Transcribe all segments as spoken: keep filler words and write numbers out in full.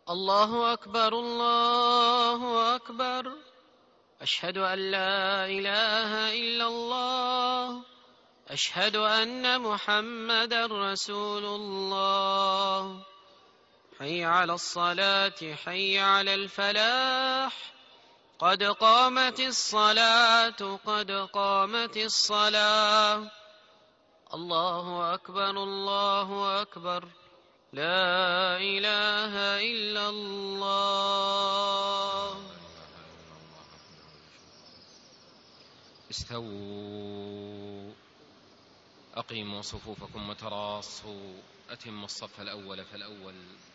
الله أكبر الله أكبر. أشهد أن لا إله إلا الله. أشهد أن محمدا رسول الله. حي على الصلاة حي على الفلاح. قد قامت الصلاة قد قامت الصلاة. الله أكبر الله أكبر. لا إله إلا الله. استووا، أقيموا صفوفكم وتراصوا، أتموا الصف الأول فالأول.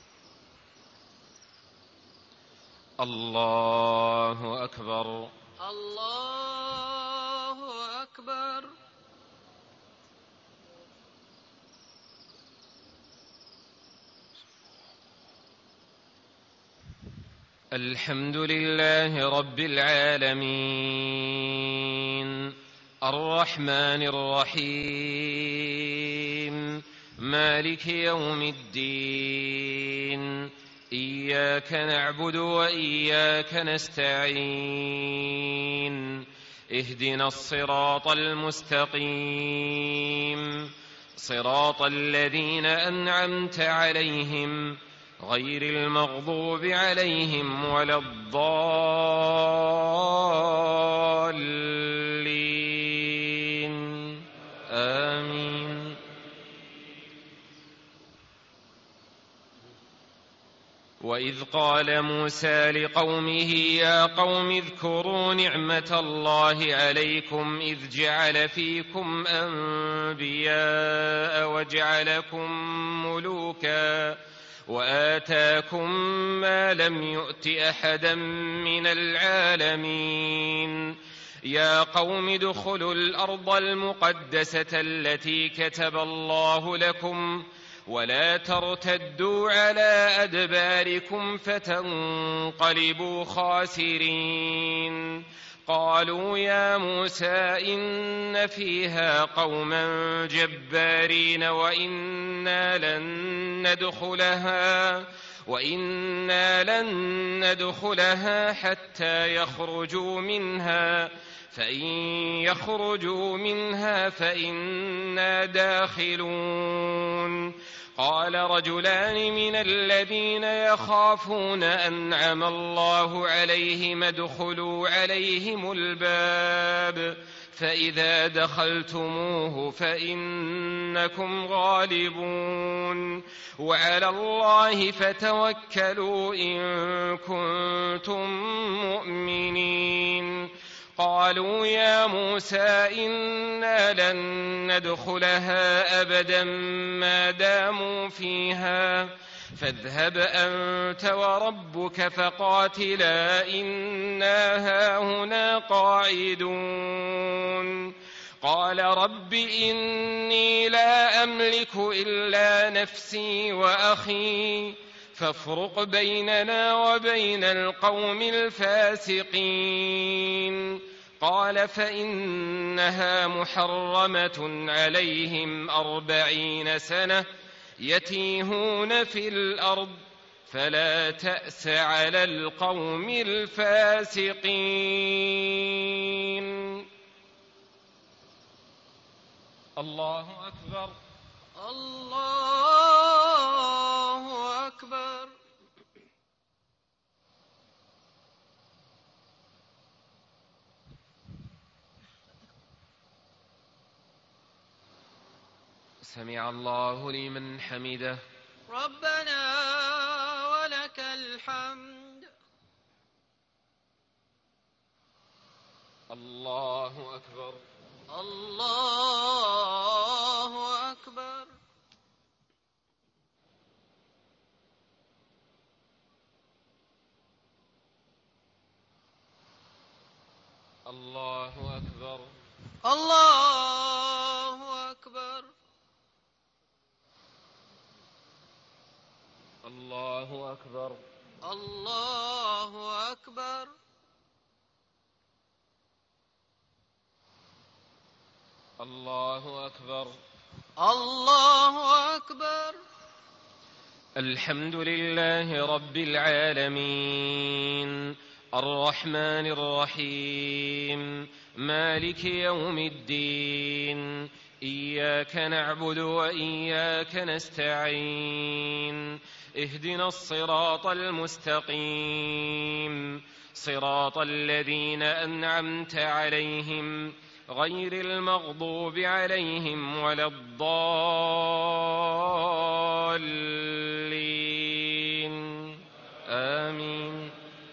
الله أكبر الله أكبر. الحمد لله رب العالمين، الرحمن الرحيم، مالك يوم الدين. إياك نعبد وإياك نستعين. اهدنا الصراط المستقيم، صراط الذين أنعمت عليهم غير المغضوب عليهم ولا الضالين. آمين. وإذ قال موسى لقومه يا قوم اذكروا نعمة الله عليكم إذ جعل فيكم أنبياء وجعلكم ملوكا وآتاكم ما لم يؤت أحدا من العالمين. يا قوم ادخلوا الأرض المقدسة التي كتب الله لكم ولا ترتدوا على أدباركم فتنقلبوا خاسرين. قالوا يا موسى إن فيها قوما جبارين وإنا لن ندخلها وإنا لن ندخلها حتى يخرجوا منها فإن يخرجوا منها فإنا داخلون. قال رجلان من الذين يخافون أنعم الله عليهم ادخلوا عليهم الباب فإذا دخلتموه فإنكم غالبون وعلى الله فتوكلوا إن كنتم مؤمنين. قالوا يا موسى إنا لن ندخلها أبدا ما داموا فيها فاذهب أنت وربك فقاتلا إنا هاهنا قاعدون. قال رب إني لا أملك إلا نفسي وأخي فافرق بيننا وبين القوم الفاسقين. قال فإنها محرمة عليهم أربعين سنة يتيهون في الأرض فلا تأس على القوم الفاسقين. الله أكبر الله أكبر. سمع الله لمن حمده. ربنا ولك الحمد. الله أكبر الله أكبر. الله أكبر الله أكبر. الله أكبر الله أكبر. الله أكبر الله أكبر. الحمد لله رب العالمين، الرحمن الرحيم، مالك يوم الدين، إياك نعبد وإياك نستعين، اهدنا الصراط المستقيم، صراط الذين أنعمت عليهم غير المغضوب عليهم ولا الضالين، آمين.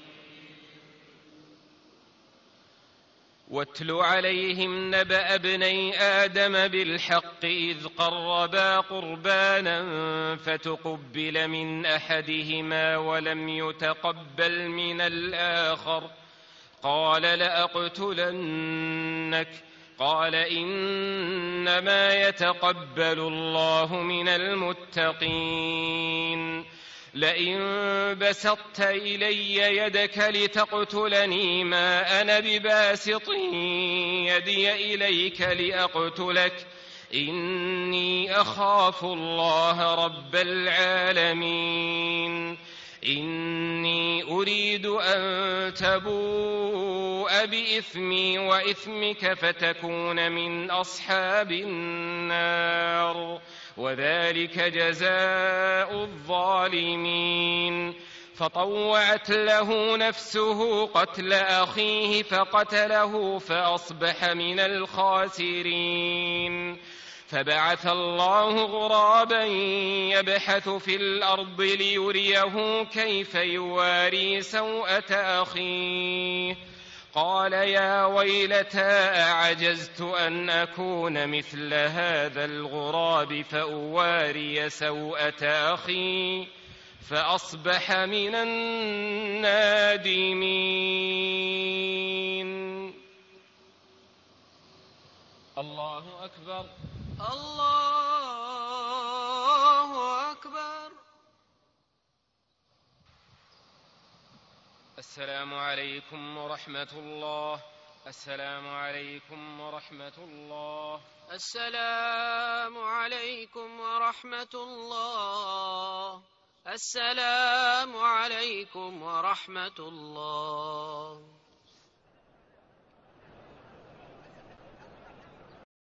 واتل عليهم نبأ ابني آدم بالحق إذ قربا قربانا فتقبل من أحدهما ولم يتقبل من الآخر قال لأقتلنك، قال إنما يتقبل الله من المتقين. لئن بسطت إلي يدك لتقتلني ما أنا بباسط يدي إليك لأقتلك، إني أخاف الله رب العالمين. إني أريد أن تبوء بإثمي وإثمك فتكون من أصحاب النار، وذلك جزاء الظالمين. فطوعت له نفسه قتل أخيه فقتله فأصبح من الخاسرين. فبعث الله غرابا يبحث في الأرض ليريه كيف يواري سوءة أخيه، قال يا ويلتى أعجزت أن أكون مثل هذا الغراب فأواري سوءة أخي، فأصبح من النادمين. الله أكبر. الله أكبر. السلام عليكم ورحمة الله. السلام عليكم ورحمة الله. السلام عليكم ورحمة الله. السلام عليكم ورحمة الله.